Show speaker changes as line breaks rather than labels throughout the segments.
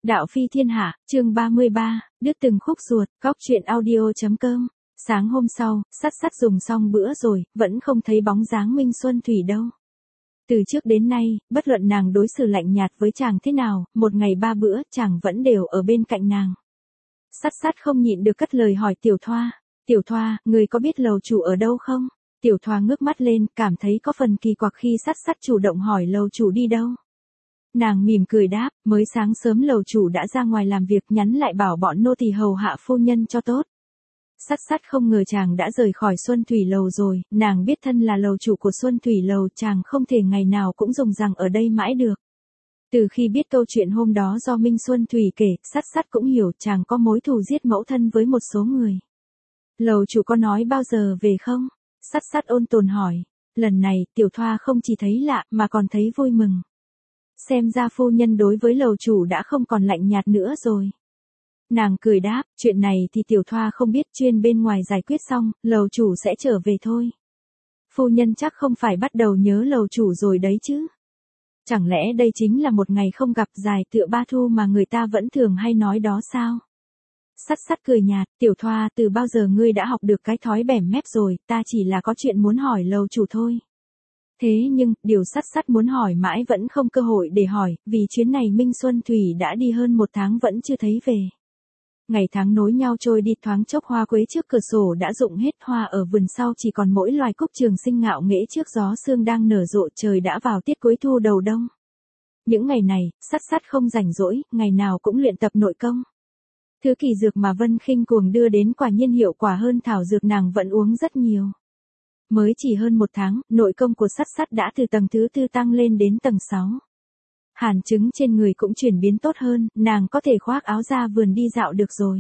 Đạo phi thiên hạ, chương 33, đứt từng khúc ruột, góc truyện audio.com. Sáng hôm sau, Sắt dùng xong bữa rồi, vẫn không thấy bóng dáng Minh Xuân Thủy đâu. Từ trước đến nay, bất luận nàng đối xử lạnh nhạt với chàng thế nào, một ngày 3 bữa, chàng vẫn đều ở bên cạnh nàng. Sắt không nhịn được cất lời hỏi Tiểu Thoa. Tiểu Thoa, người có biết lầu chủ ở đâu không? Tiểu Thoa ngước mắt lên, cảm thấy có phần kỳ quặc khi Sắt chủ động hỏi lầu chủ đi đâu. Nàng mỉm cười đáp, mới sáng sớm lầu chủ đã ra ngoài làm việc, nhắn lại bảo bọn nô tỳ hầu hạ phu nhân cho tốt. Sắt không ngờ chàng đã rời khỏi Xuân Thủy Lầu rồi, nàng biết thân là lầu chủ của Xuân Thủy Lầu, chàng không thể ngày nào cũng dùng rằng ở đây mãi được. Từ khi biết câu chuyện hôm đó do Minh Xuân Thủy kể, Sắt cũng hiểu chàng có mối thù giết mẫu thân với một số người. Lầu chủ có nói bao giờ về không? Sắt ôn tồn hỏi. Lần này, Tiểu Thoa không chỉ thấy lạ mà còn thấy vui mừng. Xem ra phu nhân đối với lầu chủ đã không còn lạnh nhạt nữa rồi. Nàng cười đáp, chuyện này thì Tiểu Thoa không biết, chuyên bên ngoài giải quyết xong, lầu chủ sẽ trở về thôi. Phu nhân chắc không phải bắt đầu nhớ lầu chủ rồi đấy chứ. Chẳng lẽ đây chính là một ngày không gặp dài tựa ba thu mà người ta vẫn thường hay nói đó sao? Sắt cười nhạt, Tiểu Thoa, từ bao giờ ngươi đã học được cái thói bẻm mép rồi, ta chỉ là có chuyện muốn hỏi lầu chủ thôi. Thế nhưng, điều Sắt muốn hỏi mãi vẫn không cơ hội để hỏi, vì chuyến này Minh Xuân Thủy đã đi hơn 1 tháng vẫn chưa thấy về. Ngày tháng nối nhau trôi đi, thoáng chốc hoa quế trước cửa sổ đã rụng hết, hoa ở vườn sau chỉ còn mỗi loài cúc trường sinh ngạo nghễ trước gió sương đang nở rộ, trời đã vào tiết cuối thu đầu đông. Những ngày này, Sắt không rảnh rỗi, ngày nào cũng luyện tập nội công. Thứ kỳ dược mà Vân Khinh Cuồng đưa đến quả nhiên hiệu quả hơn thảo dược nàng vẫn uống rất nhiều. Mới chỉ hơn 1 tháng, nội công của Sắt đã từ tầng thứ 4 tăng lên đến tầng 6. Hàn chứng trên người cũng chuyển biến tốt hơn, nàng có thể khoác áo ra vườn đi dạo được rồi.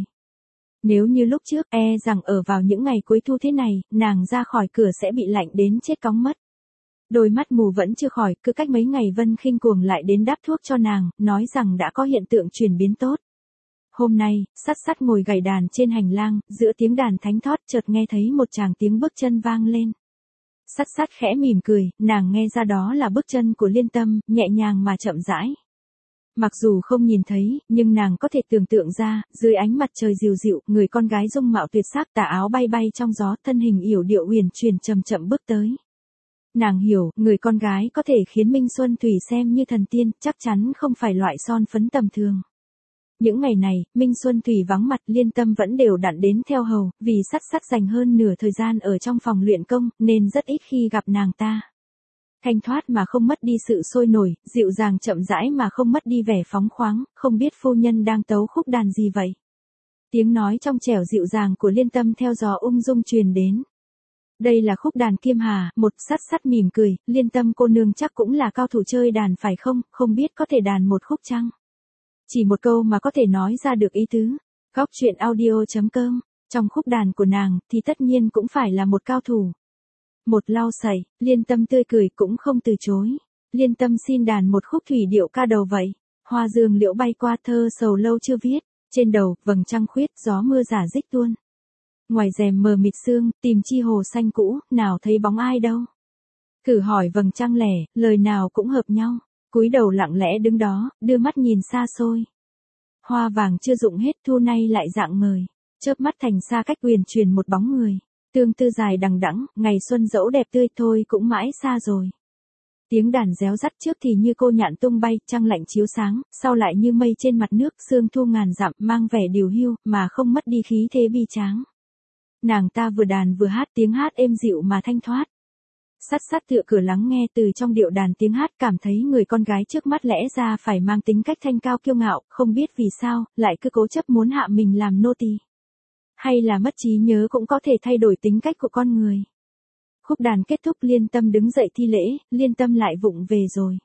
Nếu như lúc trước, rằng ở vào những ngày cuối thu thế này, nàng ra khỏi cửa sẽ bị lạnh đến chết cóng mất. Đôi mắt mù vẫn chưa khỏi, cứ cách mấy ngày Vân Khinh Cuồng lại đến đắp thuốc cho nàng, nói rằng đã có hiện tượng chuyển biến tốt. Hôm nay, Sắt ngồi gảy đàn trên hành lang, giữa tiếng đàn thánh thót chợt nghe thấy một tràng tiếng bước chân vang lên. Sắt khẽ mỉm cười, nàng nghe ra đó là bước chân của Liên Tâm, nhẹ nhàng mà chậm rãi. Mặc dù không nhìn thấy, nhưng nàng có thể tưởng tượng ra, dưới ánh mặt trời dịu dịu, người con gái dung mạo tuyệt sắc, tà áo bay bay trong gió, thân hình yểu điệu uyển chuyển chậm chậm bước tới. Nàng hiểu, người con gái có thể khiến Minh Xuân Thủy xem như thần tiên, chắc chắn không phải loại son phấn tầm thường. Những ngày này, Minh Xuân Thủy vắng mặt, Liên Tâm vẫn đều đặn đến theo hầu, vì Sắt dành hơn nửa thời gian ở trong phòng luyện công, nên rất ít khi gặp nàng ta. Thanh thoát mà không mất đi sự sôi nổi, dịu dàng chậm rãi mà không mất đi vẻ phóng khoáng, không biết phu nhân đang tấu khúc đàn gì vậy? Tiếng nói trong trẻo dịu dàng của Liên Tâm theo gió ung dung truyền đến. Đây là khúc đàn Kiêm Hà, một. Sắt mỉm cười, Liên Tâm cô nương chắc cũng là cao thủ chơi đàn phải không, không biết có thể đàn một khúc chăng? Chỉ một câu mà có thể nói ra được ý tứ. Góc truyện audio.com, trong khúc đàn của nàng thì tất nhiên cũng phải là một cao thủ. Một lau sẩy, Liên Tâm tươi cười cũng không từ chối. Liên Tâm xin đàn một khúc thủy điệu ca đầu vậy. Hoa dương liễu bay qua, thơ sầu lâu chưa viết. Trên đầu, vầng trăng khuyết, gió mưa rả rích tuôn. Ngoài rèm mờ mịt sương, tìm chi hồ xanh cũ, nào thấy bóng ai đâu. Cử hỏi vầng trăng lẻ, lời nào cũng hợp nhau. Cúi đầu lặng lẽ đứng đó, đưa mắt nhìn xa xôi. Hoa vàng chưa rụng hết, thu nay lại rạng ngời. Chớp mắt thành xa cách huyền truyền một bóng người. Tương tư dài đằng đẵng, ngày xuân dẫu đẹp tươi thôi cũng mãi xa rồi. Tiếng đàn réo rắt, trước thì như cô nhạn tung bay, trăng lạnh chiếu sáng, sau lại như mây trên mặt nước, sương thu ngàn dặm, mang vẻ điều hiu, mà không mất đi khí thế bi tráng. Nàng ta vừa đàn vừa hát, tiếng hát êm dịu mà thanh thoát. Sắt tựa cửa lắng nghe, từ trong điệu đàn tiếng hát cảm thấy người con gái trước mắt lẽ ra phải mang tính cách thanh cao kiêu ngạo, không biết vì sao, lại cứ cố chấp muốn hạ mình làm nô tỳ. Hay là mất trí nhớ cũng có thể thay đổi tính cách của con người. Khúc đàn kết thúc, Liên Tâm đứng dậy thi lễ, Liên Tâm lại vụng về rồi.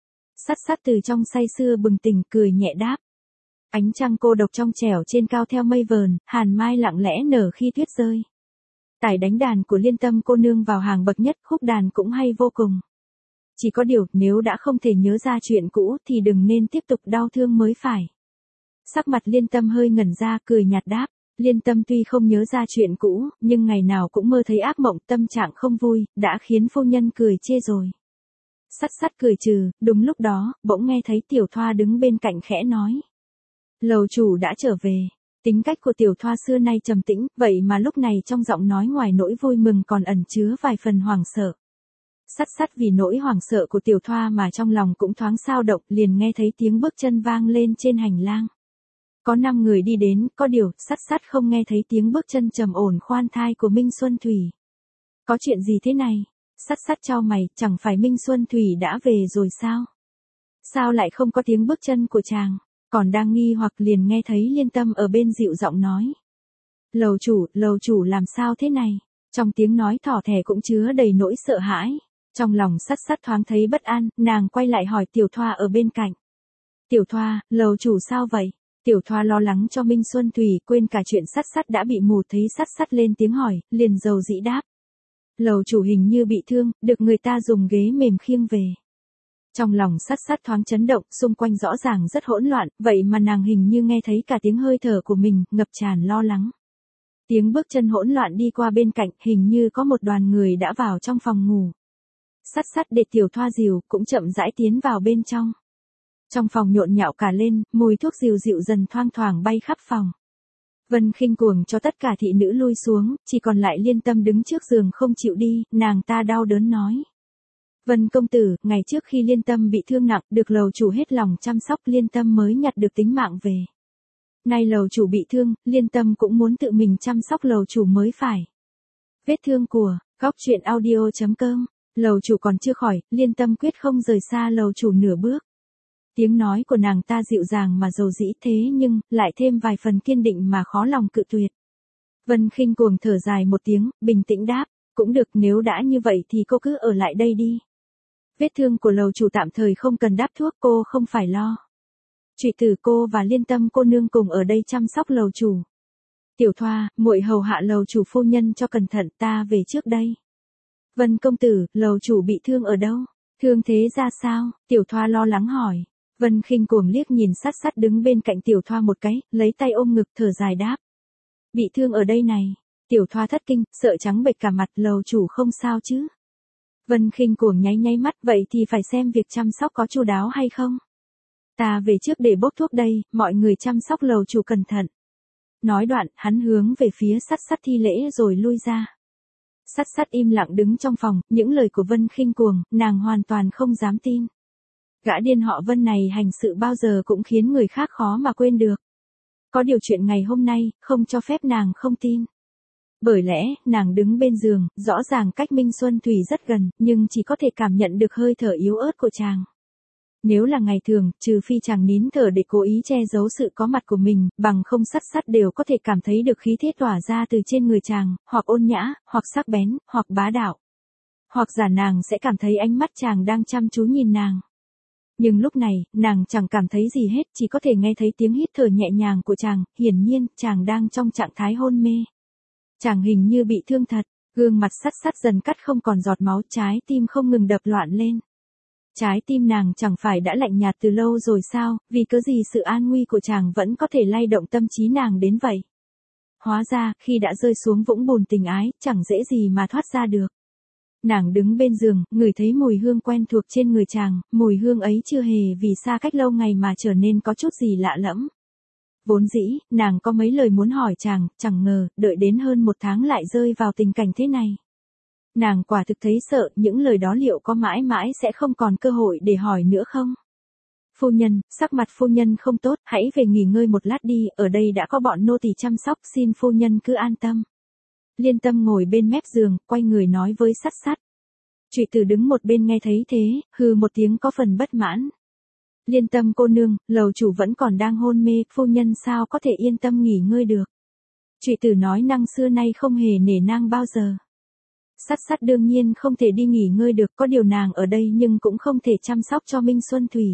Sắt từ trong say sưa bừng tỉnh, cười nhẹ đáp. Ánh trăng cô độc trong trẻo trên cao theo mây vờn, hàn mai lặng lẽ nở khi tuyết rơi. Tài đánh đàn của Liên Tâm cô nương vào hàng bậc nhất, khúc đàn cũng hay vô cùng. Chỉ có điều, nếu đã không thể nhớ ra chuyện cũ thì đừng nên tiếp tục đau thương mới phải. Sắc mặt Liên Tâm hơi ngẩn ra, cười nhạt đáp. Liên Tâm tuy không nhớ ra chuyện cũ, nhưng ngày nào cũng mơ thấy ác mộng, tâm trạng không vui, đã khiến phu nhân cười chê rồi. Sắt cười trừ, đúng lúc đó, bỗng nghe thấy Tiểu Thoa đứng bên cạnh khẽ nói. Lầu chủ đã trở về. Tính cách của tiểu thoa xưa nay trầm tĩnh, vậy mà lúc này trong giọng nói ngoài nỗi vui mừng còn ẩn chứa vài phần hoảng sợ. Sắt sắt vì nỗi hoảng sợ của tiểu thoa mà trong lòng cũng thoáng xao động, liền nghe thấy tiếng bước chân vang lên trên hành lang. Có 5 người đi đến, có điều, sắt sắt không nghe thấy tiếng bước chân trầm ổn khoan thai của Minh Xuân Thủy. Có chuyện gì thế này? Sắt sắt chau mày, chẳng phải Minh Xuân Thủy đã về rồi sao? Sao lại không có tiếng bước chân của chàng? Còn đang nghi hoặc liền nghe thấy Liên Tâm ở bên dịu giọng nói. Lầu chủ làm sao thế này? Trong tiếng nói thỏ thẻ cũng chứa đầy nỗi sợ hãi. Trong lòng sắt sắt thoáng thấy bất an, nàng quay lại hỏi tiểu thoa ở bên cạnh. Tiểu thoa, lầu chủ sao vậy? Tiểu thoa lo lắng cho Minh Xuân Thủy, quên cả chuyện sắt sắt đã bị mù, thấy sắt sắt lên tiếng hỏi, liền dầu dĩ đáp. Lầu chủ hình như bị thương, được người ta dùng ghế mềm khiêng về. Trong lòng sắt sắt thoáng chấn động, xung quanh rõ ràng rất hỗn loạn, vậy mà nàng hình như nghe thấy cả tiếng hơi thở của mình, ngập tràn lo lắng. Tiếng bước chân hỗn loạn đi qua bên cạnh, hình như có một đoàn người đã vào trong phòng ngủ. Sắt sắt để tiểu thoa dìu, cũng chậm rãi tiến vào bên trong. Trong phòng nhộn nhạo cả lên, mùi thuốc dịu dịu dần thoang thoảng bay khắp phòng. Vân Khinh cuồng cho tất cả thị nữ lui xuống, chỉ còn lại Liên Tâm đứng trước giường không chịu đi, nàng ta đau đớn nói. Vân công tử, ngày trước khi Liên Tâm bị thương nặng, được lầu chủ hết lòng chăm sóc, Liên Tâm mới nhặt được tính mạng về. Nay lầu chủ bị thương, Liên Tâm cũng muốn tự mình chăm sóc lầu chủ mới phải. Vết thương của, góc truyện audio.com, lầu chủ còn chưa khỏi, Liên Tâm quyết không rời xa lầu chủ nửa bước. Tiếng nói của nàng ta dịu dàng mà dầu dĩ thế nhưng, lại thêm vài phần kiên định mà khó lòng cự tuyệt. Vân Khinh cuồng thở dài một tiếng, bình tĩnh đáp, cũng được, nếu đã như vậy thì cô cứ ở lại đây đi. Vết thương của lầu chủ tạm thời không cần đắp thuốc, cô không phải lo. Trụy tử cô và Liên Tâm cô nương cùng ở đây chăm sóc lầu chủ. Tiểu thoa, muội hầu hạ lầu chủ phu nhân cho cẩn thận, ta về trước đây. Vân công tử, lầu chủ bị thương ở đâu? Thương thế ra sao? Tiểu thoa lo lắng hỏi. Vân Khinh cuồng liếc nhìn sắt sắt đứng bên cạnh tiểu thoa một cái, lấy tay ôm ngực thở dài đáp. Bị thương ở đây này. Tiểu thoa thất kinh, sợ trắng bệch cả mặt, lầu chủ không sao chứ? Vân Khinh cuồng nháy nháy mắt, vậy thì phải xem việc chăm sóc có chu đáo hay không. Ta về trước để bốc thuốc đây, mọi người chăm sóc lầu chủ cẩn thận. Nói đoạn, hắn hướng về phía sắt sắt thi lễ rồi lui ra. Sắt sắt im lặng đứng trong phòng, những lời của Vân Khinh cuồng, nàng hoàn toàn không dám tin. Gã điên họ Vân này hành sự bao giờ cũng khiến người khác khó mà quên được. Có điều chuyện ngày hôm nay, không cho phép nàng không tin. Bởi lẽ, nàng đứng bên giường, rõ ràng cách Minh Xuân Thủy rất gần, nhưng chỉ có thể cảm nhận được hơi thở yếu ớt của chàng. Nếu là ngày thường, trừ phi chàng nín thở để cố ý che giấu sự có mặt của mình, bằng không sắt sắt đều có thể cảm thấy được khí thế tỏa ra từ trên người chàng, hoặc ôn nhã, hoặc sắc bén, hoặc bá đạo. Hoặc giả nàng sẽ cảm thấy ánh mắt chàng đang chăm chú nhìn nàng. Nhưng lúc này, nàng chẳng cảm thấy gì hết, chỉ có thể nghe thấy tiếng hít thở nhẹ nhàng của chàng, hiển nhiên, chàng đang trong trạng thái hôn mê. Chàng hình như bị thương thật, gương mặt sắt sắt dần cắt không còn giọt máu, trái tim không ngừng đập loạn lên. Trái tim nàng chẳng phải đã lạnh nhạt từ lâu rồi sao, vì cớ gì sự an nguy của chàng vẫn có thể lay động tâm trí nàng đến vậy. Hóa ra, khi đã rơi xuống vũng bùn tình ái, chẳng dễ gì mà thoát ra được. Nàng đứng bên giường, ngửi thấy mùi hương quen thuộc trên người chàng, mùi hương ấy chưa hề vì xa cách lâu ngày mà trở nên có chút gì lạ lẫm. Vốn dĩ, nàng có mấy lời muốn hỏi chàng, chẳng ngờ, đợi đến hơn 1 tháng lại rơi vào tình cảnh thế này. Nàng quả thực thấy sợ, những lời đó liệu có mãi mãi sẽ không còn cơ hội để hỏi nữa không? Phu nhân, sắc mặt phu nhân không tốt, hãy về nghỉ ngơi một lát đi, ở đây đã có bọn nô tỳ chăm sóc, xin phu nhân cứ an tâm. Liên Tâm ngồi bên mép giường, quay người nói với sắt sắt. Trụy tử đứng một bên nghe thấy thế, hừ một tiếng có phần bất mãn. Liên Tâm cô nương, lầu chủ vẫn còn đang hôn mê, phu nhân sao có thể yên tâm nghỉ ngơi được. Trụy tử nói năng xưa nay không hề nể nang bao giờ. Sắt sắt đương nhiên không thể đi nghỉ ngơi được, có điều nàng ở đây nhưng cũng không thể chăm sóc cho Minh Xuân Thủy.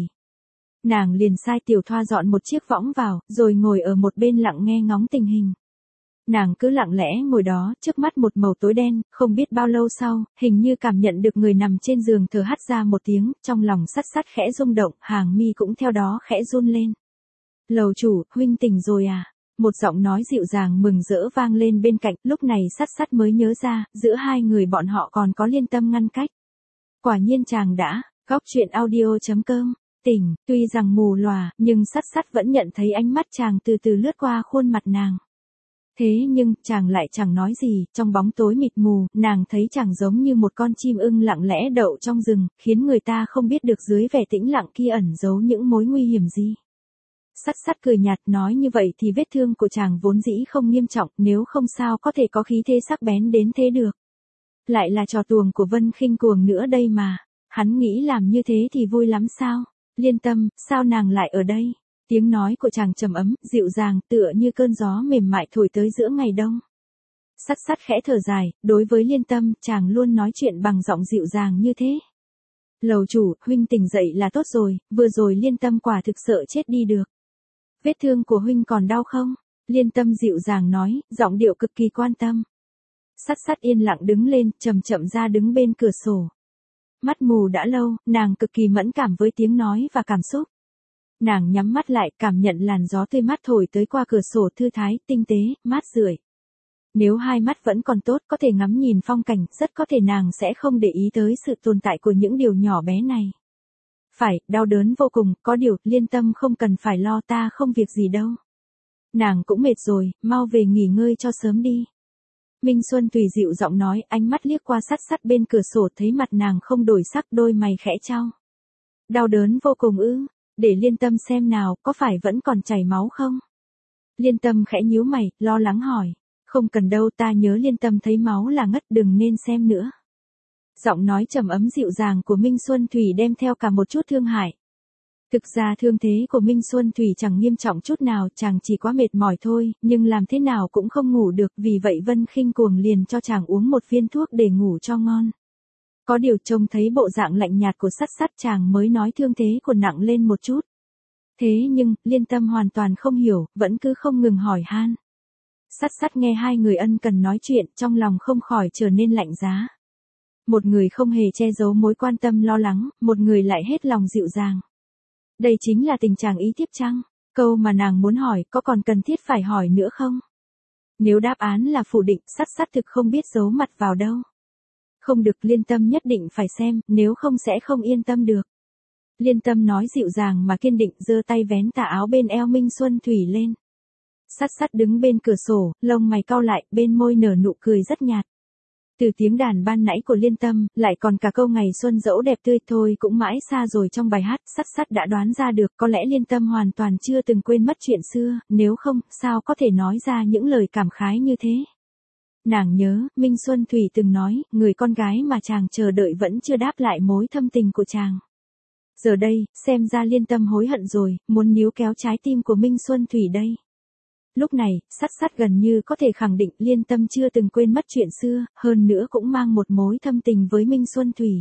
Nàng liền sai tiểu thoa dọn một chiếc võng vào, rồi ngồi ở một bên lặng nghe ngóng tình hình. Nàng cứ lặng lẽ ngồi đó, trước mắt một màu tối đen, không biết bao lâu sau, hình như cảm nhận được người nằm trên giường thở hắt ra một tiếng, trong lòng sắt sắt khẽ rung động, hàng mi cũng theo đó khẽ run lên. Lầu chủ, huynh tỉnh rồi à? Một giọng nói dịu dàng mừng rỡ vang lên bên cạnh, lúc này sắt sắt mới nhớ ra, giữa hai người bọn họ còn có Liên Tâm ngăn cách. Quả nhiên chàng đã, góc truyện audio.com tỉnh, tuy rằng mù lòa, nhưng sắt sắt vẫn nhận thấy ánh mắt chàng từ từ lướt qua khuôn mặt nàng. Thế nhưng, chàng lại chẳng nói gì, trong bóng tối mịt mù, nàng thấy chàng giống như một con chim ưng lặng lẽ đậu trong rừng, khiến người ta không biết được dưới vẻ tĩnh lặng kia ẩn giấu những mối nguy hiểm gì. Sắt sắt cười nhạt nói như vậy thì vết thương của chàng vốn dĩ không nghiêm trọng, nếu không sao có thể có khí thế sắc bén đến thế được. Lại là trò tuồng của Vân Khinh Cuồng nữa đây mà, hắn nghĩ làm như thế thì vui lắm sao? Liên Tâm, sao nàng lại ở đây? Tiếng nói của chàng trầm ấm, dịu dàng, tựa như cơn gió mềm mại thổi tới giữa ngày đông. Sắt sắt khẽ thở dài, đối với Liên Tâm, chàng luôn nói chuyện bằng giọng dịu dàng như thế. Lầu chủ, huynh tỉnh dậy là tốt rồi, vừa rồi Liên Tâm quả thực sợ chết đi được. Vết thương của huynh còn đau không? Liên Tâm dịu dàng nói, giọng điệu cực kỳ quan tâm. Sắt sắt yên lặng đứng lên, chậm chậm ra đứng bên cửa sổ. Mắt mù đã lâu, nàng cực kỳ mẫn cảm với tiếng nói và cảm xúc. Nàng nhắm mắt lại, cảm nhận làn gió tươi mát thổi tới qua cửa sổ thư thái, tinh tế, mát rượi. Nếu hai mắt vẫn còn tốt, có thể ngắm nhìn phong cảnh, rất có thể nàng sẽ không để ý tới sự tồn tại của những điều nhỏ bé này. Phải, đau đớn vô cùng, có điều, Liên Tâm không cần phải lo, ta không việc gì đâu. Nàng cũng mệt rồi, mau về nghỉ ngơi cho sớm đi. Minh Xuân Thủy dịu giọng nói, ánh mắt liếc qua sắt sắt bên cửa sổ thấy mặt nàng không đổi sắc, đôi mày khẽ chau. Đau đớn vô cùng ư? Để Liên Tâm xem nào, có phải vẫn còn chảy máu không? Liên Tâm khẽ nhíu mày, lo lắng hỏi. Không cần đâu, ta nhớ Liên Tâm thấy máu là ngất, đừng nên xem nữa. Giọng nói trầm ấm dịu dàng của Minh Xuân Thủy đem theo cả một chút thương hại. Thực ra thương thế của Minh Xuân Thủy chẳng nghiêm trọng chút nào, chàng chỉ quá mệt mỏi thôi, nhưng làm thế nào cũng không ngủ được, vì vậy Vân Khinh Cuồng liền cho chàng uống một viên thuốc để ngủ cho ngon. Có điều trông thấy bộ dạng lạnh nhạt của sắt sắt chàng mới nói thương thế của nặng lên một chút. Thế nhưng, Liên Tâm hoàn toàn không hiểu, vẫn cứ không ngừng hỏi han. Sắt sắt nghe hai người ân cần nói chuyện, trong lòng không khỏi trở nên lạnh giá. Một người không hề che giấu mối quan tâm lo lắng, một người lại hết lòng dịu dàng. Đây chính là tình trạng ý tiếp chăng? Câu mà nàng muốn hỏi, có còn cần thiết phải hỏi nữa không? Nếu đáp án là phủ định, sắt sắt thực không biết giấu mặt vào đâu. Không được, Liên Tâm nhất định phải xem, nếu không sẽ không yên tâm được. Liên Tâm nói dịu dàng mà kiên định, giơ tay vén tà áo bên eo Minh Xuân Thủy lên. Sắt sắt đứng bên cửa sổ, lông mày cau lại, bên môi nở nụ cười rất nhạt. Từ tiếng đàn ban nãy của Liên Tâm, lại còn cả câu ngày xuân dẫu đẹp tươi thôi cũng mãi xa rồi trong bài hát, sắt sắt đã đoán ra được, có lẽ Liên Tâm hoàn toàn chưa từng quên mất chuyện xưa, nếu không, sao có thể nói ra những lời cảm khái như thế. Nàng nhớ, Minh Xuân Thủy từng nói, người con gái mà chàng chờ đợi vẫn chưa đáp lại mối thâm tình của chàng. Giờ đây, xem ra Liên Tâm hối hận rồi, muốn níu kéo trái tim của Minh Xuân Thủy đây. Lúc này, sắt sắt gần như có thể khẳng định Liên Tâm chưa từng quên mất chuyện xưa, hơn nữa cũng mang một mối thâm tình với Minh Xuân Thủy.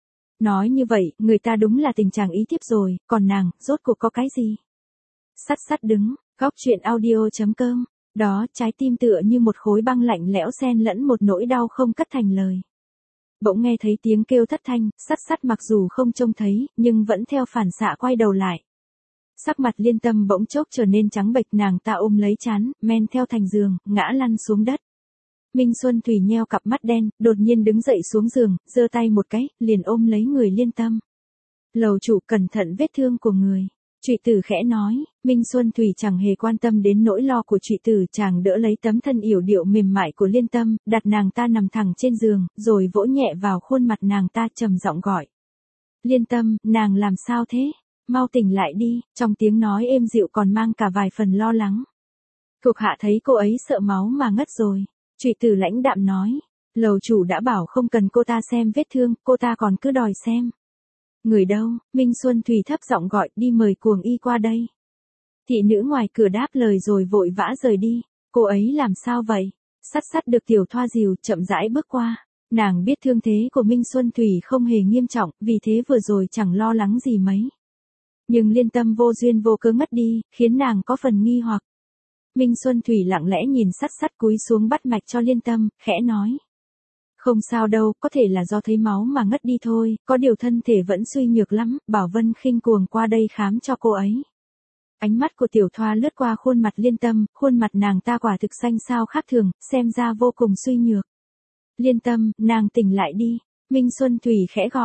Nói như vậy, người ta đúng là tình trạng ý tiếp rồi, còn nàng, rốt cuộc có cái gì? Sắt sắt đứng, góc truyện audio.com, đó, trái tim tựa như một khối băng lạnh lẽo xen lẫn một nỗi đau không cất thành lời. Bỗng nghe thấy tiếng kêu thất thanh, sắt sắt mặc dù không trông thấy, nhưng vẫn theo phản xạ quay đầu lại. Sắc mặt Liên Tâm bỗng chốc trở nên trắng bệch, nàng ta ôm lấy trán, men theo thành giường, ngã lăn xuống đất. Minh Xuân Thủy nheo cặp mắt đen, đột nhiên đứng dậy xuống giường, giơ tay một cái, liền ôm lấy người Liên Tâm. Lầu chủ cẩn thận vết thương của người. Trụy tử khẽ nói, Minh Xuân Thủy chẳng hề quan tâm đến nỗi lo của trụy tử, chàng đỡ lấy tấm thân yểu điệu mềm mại của Liên Tâm, đặt nàng ta nằm thẳng trên giường, rồi vỗ nhẹ vào khuôn mặt nàng ta, trầm giọng gọi. Liên Tâm, nàng làm sao thế? Mau tỉnh lại đi, trong tiếng nói êm dịu còn mang cả vài phần lo lắng. Thuộc hạ thấy cô ấy sợ máu mà ngất rồi. Trụy tử lãnh đạm nói, lầu chủ đã bảo không cần cô ta xem vết thương, cô ta còn cứ đòi xem. Người đâu? Minh Xuân Thủy thấp giọng gọi, đi mời Cuồng y qua đây. Thị nữ ngoài cửa đáp lời rồi vội vã rời đi. Cô ấy làm sao vậy? Sắt sắt được tiểu thoa dìu, chậm rãi bước qua. Nàng biết thương thế của Minh Xuân Thủy không hề nghiêm trọng, vì thế vừa rồi chẳng lo lắng gì mấy. Nhưng Liên Tâm vô duyên vô cớ ngất đi, khiến nàng có phần nghi hoặc. Minh Xuân Thủy lặng lẽ nhìn sắt sắt cúi xuống bắt mạch cho Liên Tâm, khẽ nói. Không sao đâu, có thể là do thấy máu mà ngất đi thôi, có điều thân thể vẫn suy nhược lắm, bảo Vân Khinh Cuồng qua đây khám cho cô ấy. Ánh mắt của tiểu thoa lướt qua khuôn mặt Liên Tâm, khuôn mặt nàng ta quả thực xanh xao khác thường, xem ra vô cùng suy nhược. Liên Tâm, nàng tỉnh lại đi, Minh Xuân Thủy khẽ gọi.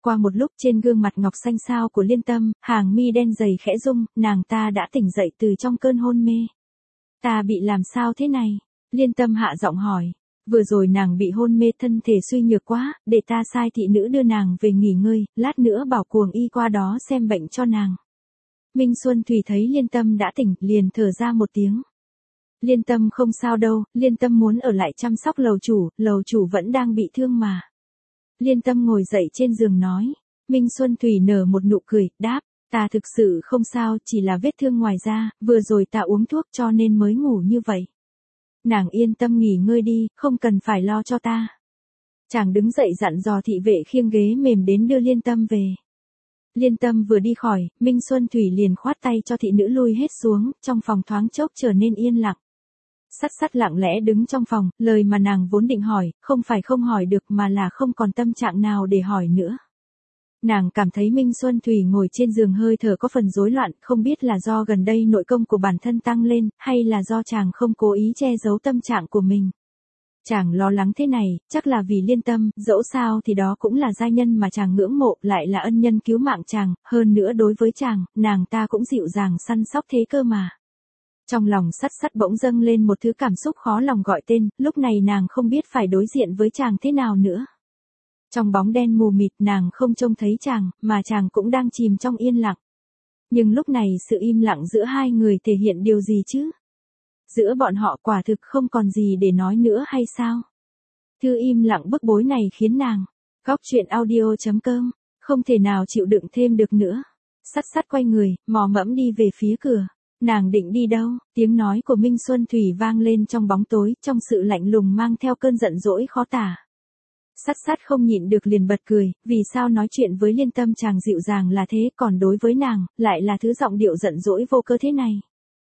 Qua một lúc trên gương mặt ngọc xanh xao của Liên Tâm, hàng mi đen dày khẽ rung, nàng ta đã tỉnh dậy từ trong cơn hôn mê. Ta bị làm sao thế này? Liên Tâm hạ giọng hỏi. Vừa rồi nàng bị hôn mê thân thể suy nhược quá, để ta sai thị nữ đưa nàng về nghỉ ngơi, lát nữa bảo cuồng y qua đó xem bệnh cho nàng. Minh Xuân Thủy thấy Liên Tâm đã tỉnh, liền thở ra một tiếng. Liên Tâm không sao đâu, Liên Tâm muốn ở lại chăm sóc lầu chủ vẫn đang bị thương mà. Liên Tâm ngồi dậy trên giường nói. Minh Xuân Thủy nở một nụ cười, đáp, ta thực sự không sao, chỉ là vết thương ngoài da, vừa rồi ta uống thuốc cho nên mới ngủ như vậy. Nàng yên tâm nghỉ ngơi đi, không cần phải lo cho ta. Chàng đứng dậy dặn dò thị vệ khiêng ghế mềm đến đưa Liên Tâm về. Liên Tâm vừa đi khỏi, Minh Xuân Thủy liền khoát tay cho thị nữ lui hết xuống, trong phòng thoáng chốc trở nên yên lặng. Sắt sắt lặng lẽ đứng trong phòng, lời mà nàng vốn định hỏi, không phải không hỏi được mà là không còn tâm trạng nào để hỏi nữa. Nàng cảm thấy Minh Xuân Thủy ngồi trên giường hơi thở có phần rối loạn, không biết là do gần đây nội công của bản thân tăng lên, hay là do chàng không cố ý che giấu tâm trạng của mình. Chàng lo lắng thế này, chắc là vì Liên Tâm, dẫu sao thì đó cũng là giai nhân mà chàng ngưỡng mộ, lại là ân nhân cứu mạng chàng, hơn nữa đối với chàng, nàng ta cũng dịu dàng săn sóc thế cơ mà. Trong lòng sắt sắt bỗng dâng lên một thứ cảm xúc khó lòng gọi tên, lúc này nàng không biết phải đối diện với chàng thế nào nữa. Trong bóng đen mù mịt nàng không trông thấy chàng, mà chàng cũng đang chìm trong yên lặng. Nhưng lúc này sự im lặng giữa hai người thể hiện điều gì chứ? Giữa bọn họ quả thực không còn gì để nói nữa hay sao? Thư im lặng bức bối này khiến nàng, góc truyện audio.com, không thể nào chịu đựng thêm được nữa. Sắt sắt quay người, mò mẫm đi về phía cửa. Nàng định đi đâu? Tiếng nói của Minh Xuân Thủy vang lên trong bóng tối, trong sự lạnh lùng mang theo cơn giận dỗi khó tả. Sắt sắt không nhịn được liền bật cười, vì sao nói chuyện với Liên Tâm chàng dịu dàng là thế, còn đối với nàng, lại là thứ giọng điệu giận dỗi vô cơ thế này.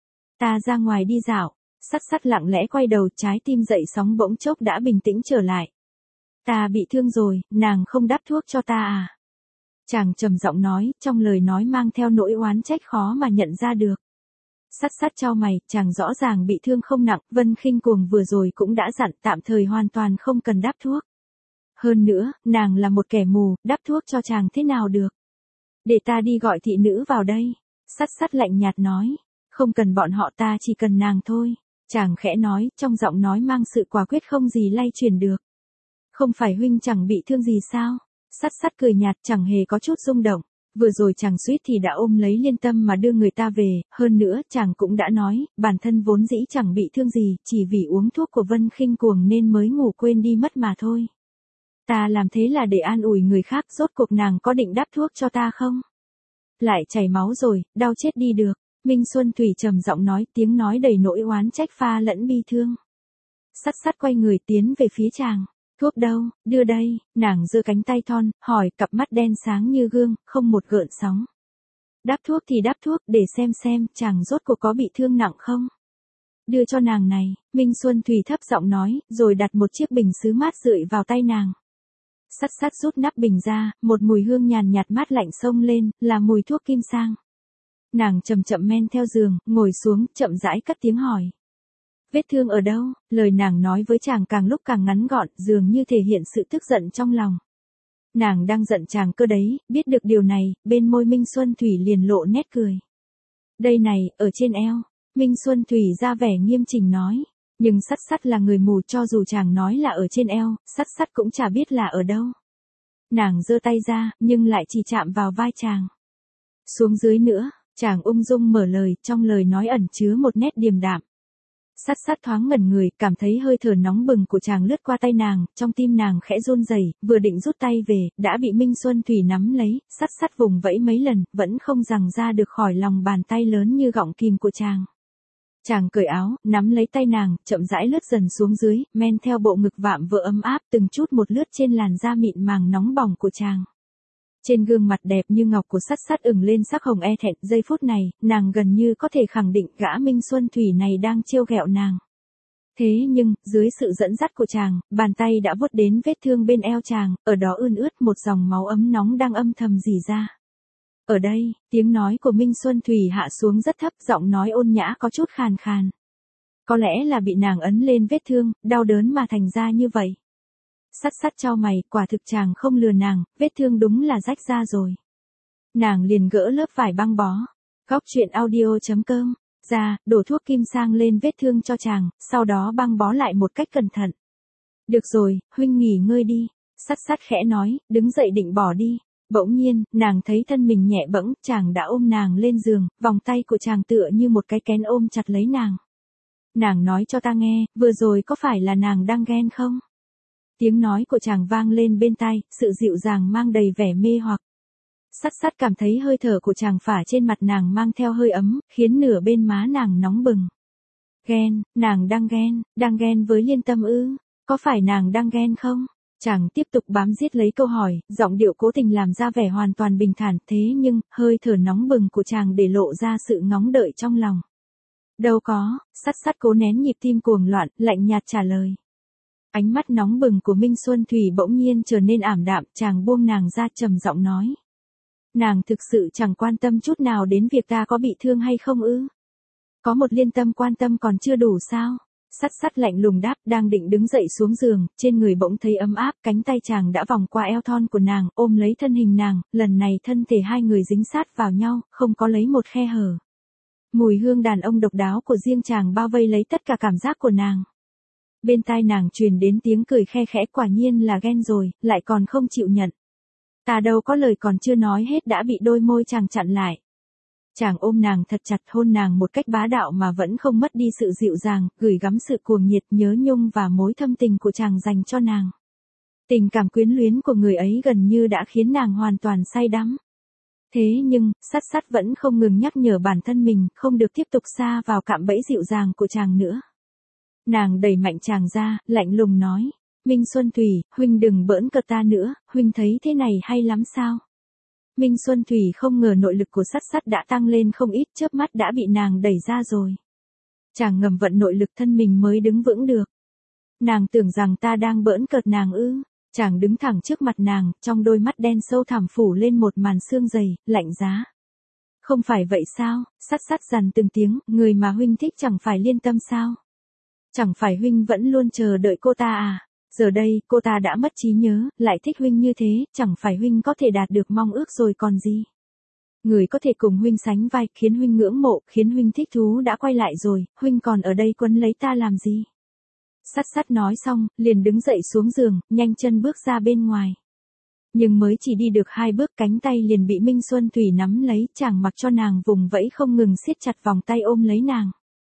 Ta ra ngoài đi dạo. Sắt sắt lặng lẽ quay đầu, trái tim dậy sóng bỗng chốc đã bình tĩnh trở lại. Ta bị thương rồi, nàng không đắp thuốc cho ta à? Chàng trầm giọng nói, trong lời nói mang theo nỗi oán trách khó mà nhận ra được. Sắt sắt chau mày, chàng rõ ràng bị thương không nặng, Vân Khinh Cuồng vừa rồi cũng đã dặn tạm thời hoàn toàn không cần đắp thuốc. Hơn nữa, nàng là một kẻ mù, đắp thuốc cho chàng thế nào được? Để ta đi gọi thị nữ vào đây. Sắt sắt lạnh nhạt nói, không cần bọn họ, ta chỉ cần nàng thôi. Chàng khẽ nói, trong giọng nói mang sự quả quyết không gì lay chuyển được. Không phải huynh chẳng bị thương gì sao? Sắt sắt cười nhạt, chẳng hề có chút rung động. Vừa rồi chàng suýt thì đã ôm lấy Liên Tâm mà đưa người ta về, hơn nữa chàng cũng đã nói, bản thân vốn dĩ chẳng bị thương gì, chỉ vì uống thuốc của Vân Khinh Cuồng nên mới ngủ quên đi mất mà thôi. Ta làm thế là để an ủi người khác, rốt cuộc nàng có định đắp thuốc cho ta không? Lại chảy máu rồi, đau chết đi được. Minh Xuân Thủy trầm giọng nói, tiếng nói đầy nỗi oán trách pha lẫn bi thương. Sắt sắt quay người tiến về phía chàng. Thuốc đâu, đưa đây, nàng giơ cánh tay thon, hỏi, cặp mắt đen sáng như gương, không một gợn sóng. Đắp thuốc thì đắp thuốc, để xem, chàng rốt cuộc có bị thương nặng không? Đưa cho nàng này, Minh Xuân Thủy thấp giọng nói, rồi đặt một chiếc bình sứ mát rượi vào tay nàng. Sắt sắt rút nắp bình ra, một mùi hương nhàn nhạt mát lạnh xông lên, là mùi thuốc kim sang. Nàng chậm chậm men theo giường, ngồi xuống, chậm rãi cất tiếng hỏi. Vết thương ở đâu? Lời nàng nói với chàng càng lúc càng ngắn gọn, dường như thể hiện sự tức giận trong lòng. Nàng đang giận chàng cơ đấy, biết được điều này, bên môi Minh Xuân Thủy liền lộ nét cười. Đây này, ở trên eo. Minh Xuân Thủy ra vẻ nghiêm chỉnh nói. Nhưng sắt sắt là người mù, cho dù chàng nói là ở trên eo, sắt sắt cũng chả biết là ở đâu. Nàng giơ tay ra, nhưng lại chỉ chạm vào vai chàng. Xuống dưới nữa. Chàng ung dung mở lời, trong lời nói ẩn chứa một nét điềm đạm. Sắt sắt thoáng ngẩn người, cảm thấy hơi thở nóng bừng của chàng lướt qua tay nàng, trong tim nàng khẽ run rẩy, vừa định rút tay về, đã bị Minh Xuân Thủy nắm lấy, sắt sắt vùng vẫy mấy lần, vẫn không giằng ra được khỏi lòng bàn tay lớn như gọng kìm của chàng. Chàng cởi áo, nắm lấy tay nàng, chậm rãi lướt dần xuống dưới, men theo bộ ngực vạm vỡ ấm áp, từng chút một lướt trên làn da mịn màng nóng bỏng của chàng. Trên gương mặt đẹp như ngọc của sắt sắt ửng lên sắc hồng e thẹn, giây phút này, nàng gần như có thể khẳng định gã Minh Xuân Thủy này đang trêu ghẹo nàng. Thế nhưng, dưới sự dẫn dắt của chàng, bàn tay đã vuốt đến vết thương bên eo chàng, ở đó ươn ướt một dòng máu ấm nóng đang âm thầm rỉ ra. Ở đây, tiếng nói của Minh Xuân Thủy hạ xuống rất thấp, giọng nói ôn nhã có chút khàn khàn. Có lẽ là bị nàng ấn lên vết thương, đau đớn mà thành ra như vậy. Sắt sắt chau mày, quả thực chàng không lừa nàng, vết thương đúng là rách ra rồi. Nàng liền gỡ lớp vải băng bó. Góc truyện audio.com ra, đổ thuốc kim sang lên vết thương cho chàng, sau đó băng bó lại một cách cẩn thận. Được rồi, huynh nghỉ ngơi đi. Sắt sắt khẽ nói, đứng dậy định bỏ đi. Bỗng nhiên, nàng thấy thân mình nhẹ bẫng, chàng đã ôm nàng lên giường, vòng tay của chàng tựa như một cái kén ôm chặt lấy nàng. Nàng nói cho ta nghe, vừa rồi có phải là nàng đang ghen không? Tiếng nói của chàng vang lên bên tai, sự dịu dàng mang đầy vẻ mê hoặc. Sắt sắt cảm thấy hơi thở của chàng phả trên mặt nàng mang theo hơi ấm, khiến nửa bên má nàng nóng bừng. Ghen, nàng đang ghen với Liên Tâm ư? Có phải nàng đang ghen không? Chàng tiếp tục bám giết lấy câu hỏi, giọng điệu cố tình làm ra vẻ hoàn toàn bình thản, thế nhưng, hơi thở nóng bừng của chàng để lộ ra sự ngóng đợi trong lòng. Đâu có, sắt sắt cố nén nhịp tim cuồng loạn, lạnh nhạt trả lời. Ánh mắt nóng bừng của Minh Xuân Thủy bỗng nhiên trở nên ảm đạm, chàng buông nàng ra trầm giọng nói. Nàng thực sự chẳng quan tâm chút nào đến việc ta có bị thương hay không ư? Có một Liên Tâm quan tâm còn chưa đủ sao? Sắt sắt lạnh lùng đáp, đang định đứng dậy xuống giường, trên người bỗng thấy ấm áp, cánh tay chàng đã vòng qua eo thon của nàng, ôm lấy thân hình nàng, lần này thân thể hai người dính sát vào nhau, không có lấy một khe hở. Mùi hương đàn ông độc đáo của riêng chàng bao vây lấy tất cả cảm giác của nàng. Bên tai nàng truyền đến tiếng cười khe khẽ, quả nhiên là ghen rồi, lại còn không chịu nhận. Ta đâu có lời còn chưa nói hết đã bị đôi môi chàng chặn lại. Chàng ôm nàng thật chặt, hôn nàng một cách bá đạo mà vẫn không mất đi sự dịu dàng, gửi gắm sự cuồng nhiệt, nhớ nhung và mối thâm tình của chàng dành cho nàng. Tình cảm quyến luyến của người ấy gần như đã khiến nàng hoàn toàn say đắm. Thế nhưng, sắt sắt vẫn không ngừng nhắc nhở bản thân mình, không được tiếp tục sa vào cạm bẫy dịu dàng của chàng nữa. Nàng đẩy mạnh chàng ra, lạnh lùng nói. Minh Xuân Thủy, huynh đừng bỡn cợt ta nữa, huynh thấy thế này hay lắm sao? Minh Xuân Thủy không ngờ nội lực của sắt sắt đã tăng lên không ít, chớp mắt đã bị nàng đẩy ra rồi. Chàng ngầm vận nội lực thân mình mới đứng vững được. Nàng tưởng rằng ta đang bỡn cợt nàng ư? Chàng đứng thẳng trước mặt nàng, trong đôi mắt đen sâu thẳm phủ lên một màn sương dày, lạnh giá. Không phải vậy sao? Sắt sắt dằn từng tiếng, người mà huynh thích chẳng phải Liên Tâm sao? Chẳng phải huynh vẫn luôn chờ đợi cô ta à? Giờ đây, cô ta đã mất trí nhớ, lại thích huynh như thế, chẳng phải huynh có thể đạt được mong ước rồi còn gì. Người có thể cùng huynh sánh vai, khiến huynh ngưỡng mộ, khiến huynh thích thú đã quay lại rồi, huynh còn ở đây quấn lấy ta làm gì? Sắt sắt nói xong, liền đứng dậy xuống giường, nhanh chân bước ra bên ngoài. Nhưng mới chỉ đi được 2 bước, cánh tay liền bị Minh Xuân Thủy nắm lấy, chàng mặc cho nàng vùng vẫy không ngừng siết chặt vòng tay ôm lấy nàng.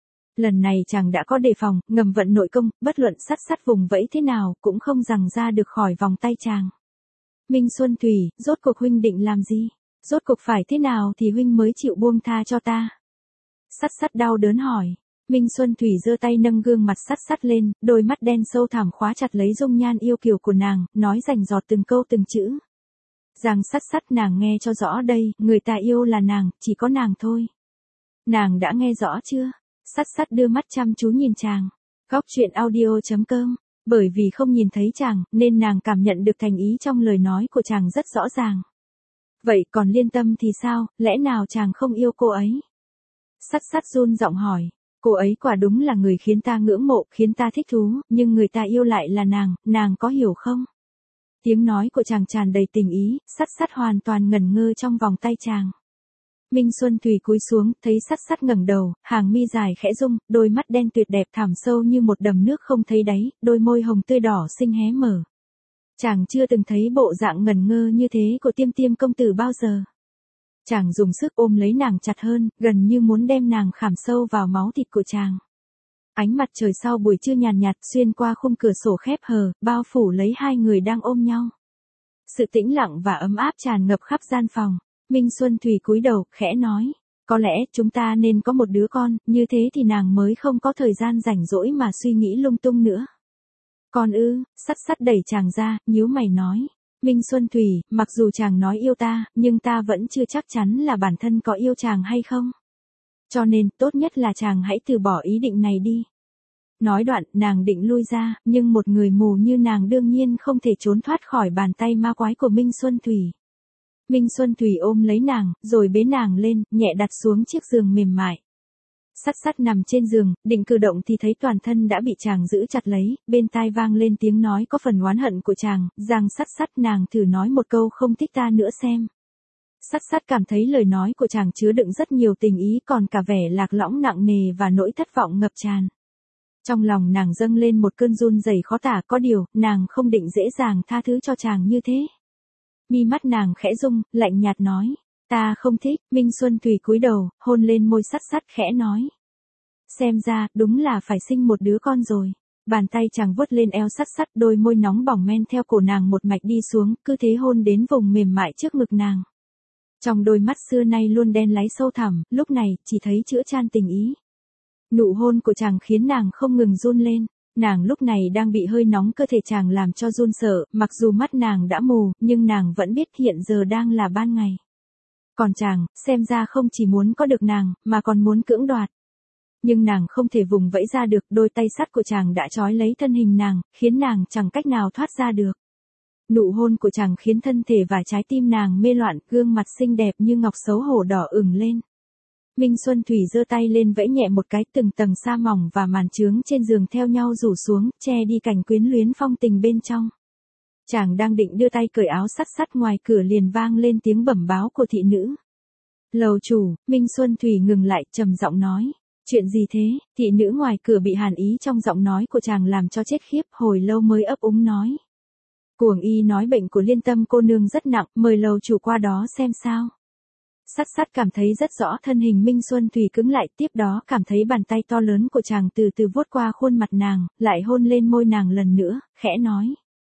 Lần này chàng đã có đề phòng, ngầm vận nội công, bất luận sắt sắt vùng vẫy thế nào, cũng không giằng ra được khỏi vòng tay chàng. Minh Xuân Thủy, rốt cuộc huynh định làm gì? Rốt cuộc phải thế nào thì huynh mới chịu buông tha cho ta? Sắt sắt đau đớn hỏi. Minh Xuân Thủy giơ tay nâng gương mặt sắt sắt lên, đôi mắt đen sâu thẳm khóa chặt lấy dung nhan yêu kiều của nàng, nói rành rọt từng câu từng chữ. Rằng sắt sắt, nàng nghe cho rõ đây, người ta yêu là nàng, chỉ có nàng thôi. Nàng đã nghe rõ chưa? Sắt sắt đưa mắt chăm chú nhìn chàng. Góc truyện audio.com. Bởi vì không nhìn thấy chàng, nên nàng cảm nhận được thành ý trong lời nói của chàng rất rõ ràng. Vậy còn Liên Tâm thì sao, lẽ nào chàng không yêu cô ấy? Sắt sắt run giọng hỏi. Cô ấy quả đúng là người khiến ta ngưỡng mộ, khiến ta thích thú, nhưng người ta yêu lại là nàng có hiểu không? Tiếng nói của chàng tràn đầy tình ý, sắt sắt hoàn toàn ngẩn ngơ trong vòng tay chàng. Minh Xuân Thủy cúi xuống, thấy sắt sắt ngẩng đầu, hàng mi dài khẽ rung, đôi mắt đen tuyệt đẹp thẳm sâu như một đầm nước không thấy đáy, đôi môi hồng tươi đỏ xinh hé mở. Chàng chưa từng thấy bộ dạng ngẩn ngơ như thế của Tiêm Tiêm công tử bao giờ. Chàng dùng sức ôm lấy nàng chặt hơn, gần như muốn đem nàng khảm sâu vào máu thịt của chàng. Ánh mặt trời sau buổi trưa nhàn nhạt xuyên qua khung cửa sổ khép hờ, bao phủ lấy hai người đang ôm nhau. Sự tĩnh lặng và ấm áp tràn ngập khắp gian phòng. Minh Xuân Thủy cúi đầu, khẽ nói, có lẽ chúng ta nên có một đứa con, như thế thì nàng mới không có thời gian rảnh rỗi mà suy nghĩ lung tung nữa. Con ư? Sắt sắt đẩy chàng ra, nhíu mày nói. Minh Xuân Thủy, mặc dù chàng nói yêu ta, nhưng ta vẫn chưa chắc chắn là bản thân có yêu chàng hay không. Cho nên, tốt nhất là chàng hãy từ bỏ ý định này đi. Nói đoạn, nàng định lui ra, nhưng một người mù như nàng đương nhiên không thể trốn thoát khỏi bàn tay ma quái của Minh Xuân Thủy. Minh Xuân Thủy ôm lấy nàng, rồi bế nàng lên, nhẹ đặt xuống chiếc giường mềm mại. Sắt sắt nằm trên giường, định cử động thì thấy toàn thân đã bị chàng giữ chặt lấy, bên tai vang lên tiếng nói có phần oán hận của chàng, rằng sắt sắt nàng thử nói một câu không thích ta nữa xem. Sắt sắt cảm thấy lời nói của chàng chứa đựng rất nhiều tình ý còn cả vẻ lạc lõng nặng nề và nỗi thất vọng ngập tràn. Trong lòng nàng dâng lên một cơn run rẩy khó tả, có điều, nàng không định dễ dàng tha thứ cho chàng như thế. Mi mắt nàng khẽ rung, lạnh nhạt nói, ta không thích. Minh Xuân Thủy cúi đầu, hôn lên môi sắt sắt khẽ nói. Xem ra, đúng là phải sinh một đứa con rồi. Bàn tay chàng vuốt lên eo sắt sắt, đôi môi nóng bỏng men theo cổ nàng một mạch đi xuống, cứ thế hôn đến vùng mềm mại trước ngực nàng. Trong đôi mắt xưa nay luôn đen láy sâu thẳm, lúc này, chỉ thấy chữa chan tình ý. Nụ hôn của chàng khiến nàng không ngừng run lên. Nàng lúc này đang bị hơi nóng cơ thể chàng làm cho run sợ, mặc dù mắt nàng đã mù, nhưng nàng vẫn biết hiện giờ đang là ban ngày. Còn chàng, xem ra không chỉ muốn có được nàng, mà còn muốn cưỡng đoạt. Nhưng nàng không thể vùng vẫy ra được, đôi tay sắt của chàng đã trói lấy thân hình nàng, khiến nàng chẳng cách nào thoát ra được. Nụ hôn của chàng khiến thân thể và trái tim nàng mê loạn, gương mặt xinh đẹp như ngọc xấu hổ đỏ ửng lên. Minh Xuân Thủy giơ tay lên vẫy nhẹ một cái, từng tầng sa mỏng và màn trướng trên giường theo nhau rủ xuống, che đi cảnh quyến luyến phong tình bên trong. Chàng đang định đưa tay cởi áo sắt sắt, ngoài cửa liền vang lên tiếng bẩm báo của thị nữ. Lầu chủ. Minh Xuân Thủy ngừng lại, trầm giọng nói. Chuyện gì thế? Thị nữ ngoài cửa bị hàn ý trong giọng nói của chàng làm cho chết khiếp, hồi lâu mới ấp úng nói. Cuồng y nói bệnh của Liên Tâm cô nương rất nặng, mời lầu chủ qua đó xem sao. Sắt sắt cảm thấy rất rõ thân hình Minh Xuân Thủy cứng lại, tiếp đó cảm thấy bàn tay to lớn của chàng từ từ vuốt qua khuôn mặt nàng, lại hôn lên môi nàng lần nữa, khẽ nói.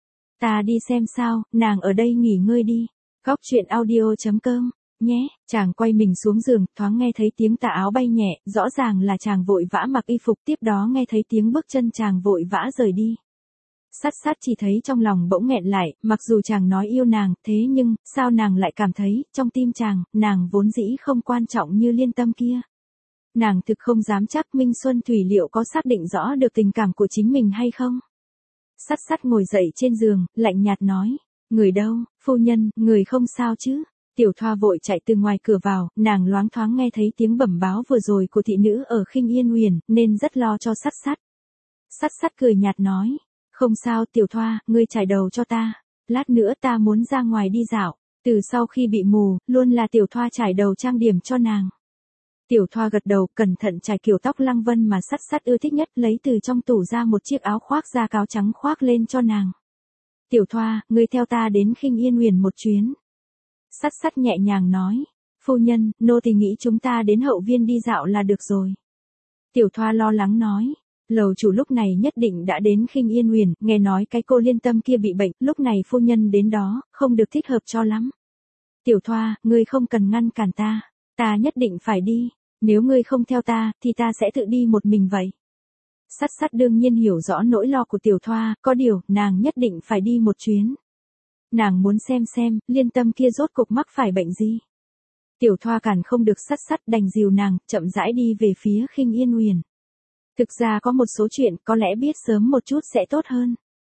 Ta đi xem sao, nàng ở đây nghỉ ngơi đi. Góc truyện audio.com, nhé. Chàng quay mình xuống giường, thoáng nghe thấy tiếng tà áo bay nhẹ, rõ ràng là chàng vội vã mặc y phục, tiếp đó nghe thấy tiếng bước chân chàng vội vã rời đi. Sắt sắt chỉ thấy trong lòng bỗng nghẹn lại, mặc dù chàng nói yêu nàng, thế nhưng, sao nàng lại cảm thấy, trong tim chàng, nàng vốn dĩ không quan trọng như Liên Tâm kia. Nàng thực không dám chắc Minh Xuân Thủy liệu có xác định rõ được tình cảm của chính mình hay không. Sắt sắt ngồi dậy trên giường, lạnh nhạt nói, người đâu, phu nhân, người không sao chứ. Tiểu Thoa vội chạy từ ngoài cửa vào, nàng loáng thoáng nghe thấy tiếng bẩm báo vừa rồi của thị nữ ở Khinh Yên Huyền, nên rất lo cho sắt sắt. Sắt sắt cười nhạt nói, không sao Tiểu Thoa, ngươi chải đầu cho ta, lát nữa ta muốn ra ngoài đi dạo. Từ sau khi bị mù, luôn là Tiểu Thoa chải đầu trang điểm cho nàng. Tiểu Thoa gật đầu, cẩn thận chải kiểu tóc lăng vân mà sắt sắt ưa thích nhất, lấy từ trong tủ ra một chiếc áo khoác da cáo trắng khoác lên cho nàng. Tiểu Thoa, ngươi theo ta đến Khinh Yên Huyền một chuyến. Sắt sắt nhẹ nhàng nói, phu nhân, nô tỳ nghĩ chúng ta đến hậu viên đi dạo là được rồi. Tiểu Thoa lo lắng nói, lầu chủ lúc này nhất định đã đến Khinh Yên Huyền, nghe nói cái cô Liên Tâm kia bị bệnh, lúc này phu nhân đến đó, không được thích hợp cho lắm. Tiểu Thoa, ngươi không cần ngăn cản ta, ta nhất định phải đi, nếu ngươi không theo ta, thì ta sẽ tự đi một mình vậy. Sắt sắt đương nhiên hiểu rõ nỗi lo của Tiểu Thoa, có điều, nàng nhất định phải đi một chuyến. Nàng muốn xem, Liên Tâm kia rốt cục mắc phải bệnh gì. Tiểu Thoa cản không được sắt sắt đành dìu nàng, chậm rãi đi về phía Khinh Yên Huyền. Thực ra có một số chuyện có lẽ biết sớm một chút sẽ tốt hơn.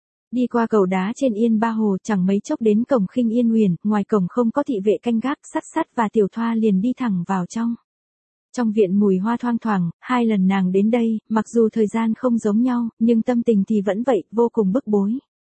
Đi qua cầu đá trên Yên Ba Hồ chẳng mấy chốc đến cổng Khinh Yên Huyền, ngoài cổng không có thị vệ canh gác, sắt sắt và Tiểu Thoa liền đi thẳng vào trong. Trong viện mùi hoa thoang thoảng, 2 lần nàng đến đây, mặc dù thời gian không giống nhau, nhưng tâm tình thì vẫn vậy, vô cùng bức bối.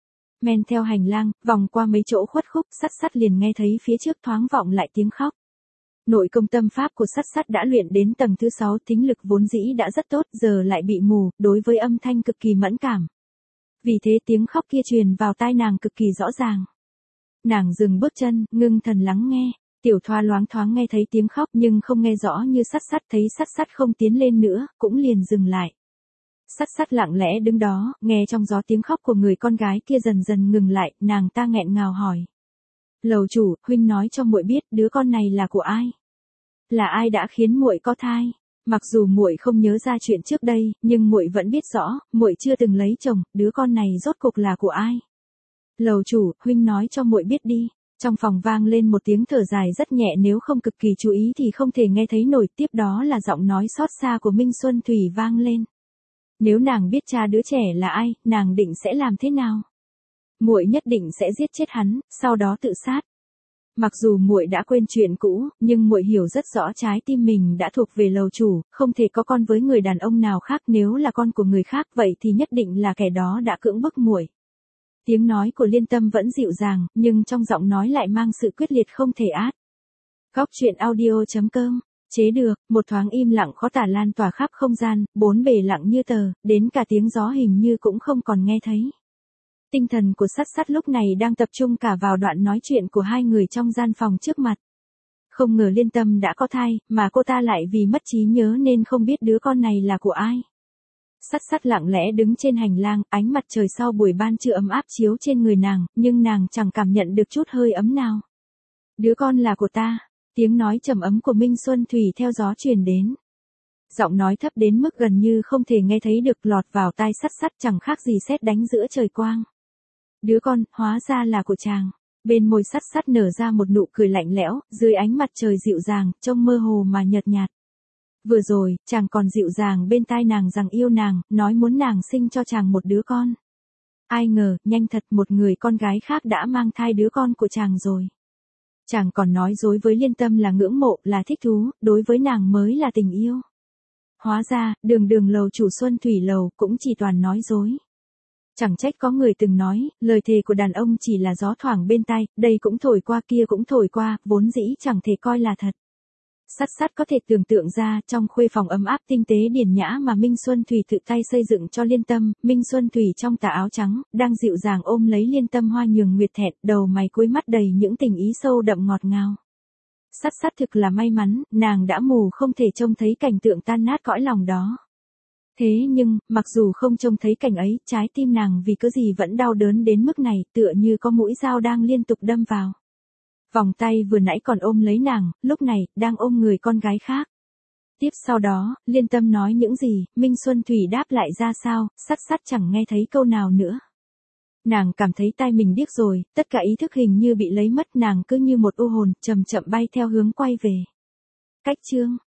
Men theo hành lang, vòng qua mấy chỗ khuất khúc, sắt sắt liền nghe thấy phía trước thoáng vọng lại tiếng khóc. Nội công tâm pháp của sắt sắt đã luyện đến tầng thứ 6, thính lực vốn dĩ đã rất tốt, giờ lại bị mù, đối với âm thanh cực kỳ mẫn cảm. Vì thế tiếng khóc kia truyền vào tai nàng cực kỳ rõ ràng. Nàng dừng bước chân, ngưng thần lắng nghe. Tiểu Thoa loáng thoáng nghe thấy tiếng khóc nhưng không nghe rõ như sắt sắt, thấy sắt sắt không tiến lên nữa, cũng liền dừng lại. Sắt sắt lặng lẽ đứng đó, nghe trong gió tiếng khóc của người con gái kia dần dần ngừng lại, nàng ta nghẹn ngào hỏi. Lầu chủ, huynh nói cho muội biết, đứa con này là của ai? Là ai đã khiến muội có thai? Mặc dù muội không nhớ ra chuyện trước đây, nhưng muội vẫn biết rõ, muội chưa từng lấy chồng, đứa con này rốt cục là của ai? Lầu chủ, huynh nói cho muội biết đi. Trong phòng vang lên một tiếng thở dài rất nhẹ, nếu không cực kỳ chú ý thì không thể nghe thấy nổi, tiếp đó là giọng nói xót xa của Minh Xuân Thủy vang lên. Nếu nàng biết cha đứa trẻ là ai, nàng định sẽ làm thế nào? Muội nhất định sẽ giết chết hắn, sau đó tự sát. Mặc dù muội đã quên chuyện cũ, nhưng muội hiểu rất rõ trái tim mình đã thuộc về lầu chủ, không thể có con với người đàn ông nào khác, nếu là con của người khác vậy thì nhất định là kẻ đó đã cưỡng bức muội. Tiếng nói của Liên Tâm vẫn dịu dàng, nhưng trong giọng nói lại mang sự quyết liệt không thể át. Góc truyện audio.com. Chế được, một thoáng im lặng khó tả lan tỏa khắp không gian, bốn bề lặng như tờ, đến cả tiếng gió hình như cũng không còn nghe thấy. Tinh thần của Sắt Sắt lúc này đang tập trung cả vào đoạn nói chuyện của hai người trong gian phòng trước mặt. Không ngờ Liên Tâm đã có thai, mà cô ta lại vì mất trí nhớ nên không biết đứa con này là của ai. Sắt Sắt lặng lẽ đứng trên hành lang, ánh mặt trời sau buổi ban trưa ấm áp chiếu trên người nàng, nhưng nàng chẳng cảm nhận được chút hơi ấm nào. Đứa con là của ta. Tiếng nói trầm ấm của Minh Xuân Thủy theo gió truyền đến. Giọng nói thấp đến mức gần như không thể nghe thấy được, lọt vào tai Sắt Sắt chẳng khác gì sét đánh giữa trời quang. Đứa con, hóa ra là của chàng. Bên môi Sắt Sắt nở ra một nụ cười lạnh lẽo, dưới ánh mặt trời dịu dàng, trông mơ hồ mà nhợt nhạt. Vừa rồi, chàng còn dịu dàng bên tai nàng rằng yêu nàng, nói muốn nàng sinh cho chàng một đứa con. Ai ngờ, nhanh thật, một người con gái khác đã mang thai đứa con của chàng rồi. Chàng còn nói dối với Liên Tâm là ngưỡng mộ, là thích thú, đối với nàng mới là tình yêu. Hóa ra, đường lầu chủ Xuân Thủy lầu cũng chỉ toàn nói dối. Chẳng trách có người từng nói, lời thề của đàn ông chỉ là gió thoảng bên tai, đây cũng thổi qua kia cũng thổi qua, vốn dĩ chẳng thể coi là thật. Sắt Sắt có thể tưởng tượng ra, trong khuê phòng ấm áp tinh tế điển nhã mà Minh Xuân Thủy tự tay xây dựng cho Liên Tâm, Minh Xuân Thủy trong tà áo trắng, đang dịu dàng ôm lấy Liên Tâm hoa nhường nguyệt thẹn, đầu mày cuối mắt đầy những tình ý sâu đậm ngọt ngào. Sắt Sắt thực là may mắn, nàng đã mù không thể trông thấy cảnh tượng tan nát cõi lòng đó. Thế nhưng, mặc dù không trông thấy cảnh ấy, trái tim nàng vì cái gì vẫn đau đớn đến mức này, tựa như có mũi dao đang liên tục đâm vào. Vòng tay vừa nãy còn ôm lấy nàng, lúc này, đang ôm người con gái khác. Tiếp sau đó, Liên Tâm nói những gì, Minh Xuân Thủy đáp lại ra sao, Sắt Sắt chẳng nghe thấy câu nào nữa. Nàng cảm thấy tai mình điếc rồi, tất cả ý thức hình như bị lấy mất, nàng cứ như một u hồn, chậm chậm bay theo hướng quay về. Cách chương